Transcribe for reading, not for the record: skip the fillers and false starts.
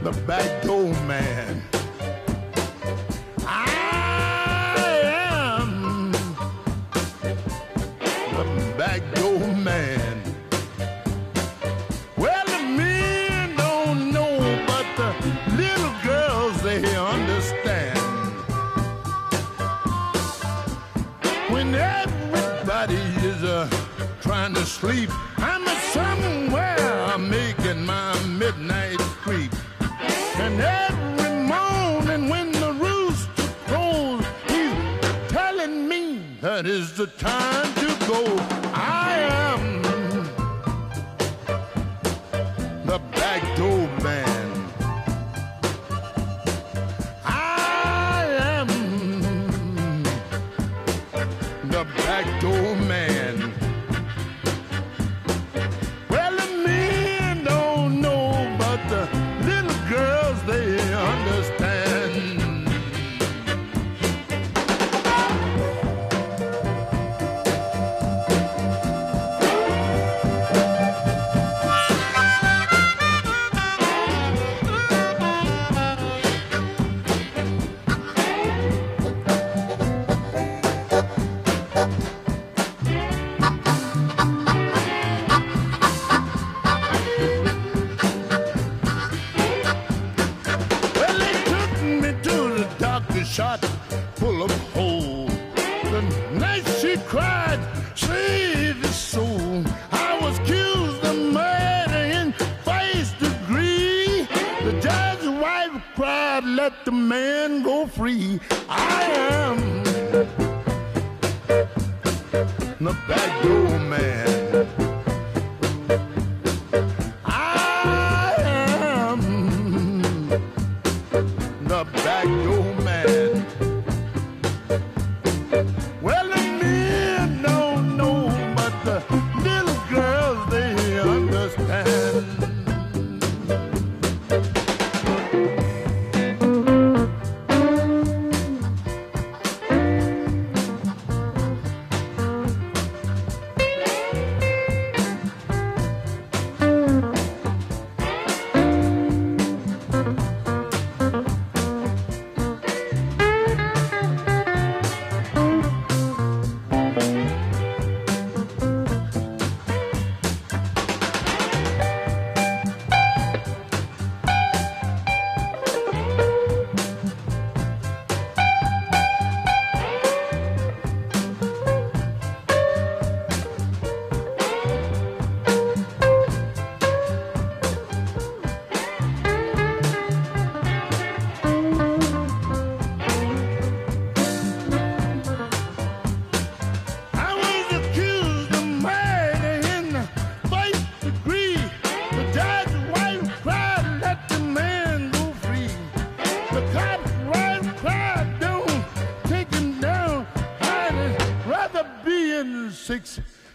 the back door man. I am the back door man. Well, the men don't know, but the little girls, they understand. When everybody is trying to sleep, I'm somewhere making my midnight creep. And every morning when the rooster crows, he's telling me that is the time to go. I am the back door man. I am the back door man. Well, the men don't know, but the little girls, they understand. Shot full of holes. The night she cried, save his soul. I was accused of murder in first degree. The judge's wife cried, let the man go free. I am the back door man. I am the back door man. Well, the men don't know, but the little girls, they understand. Six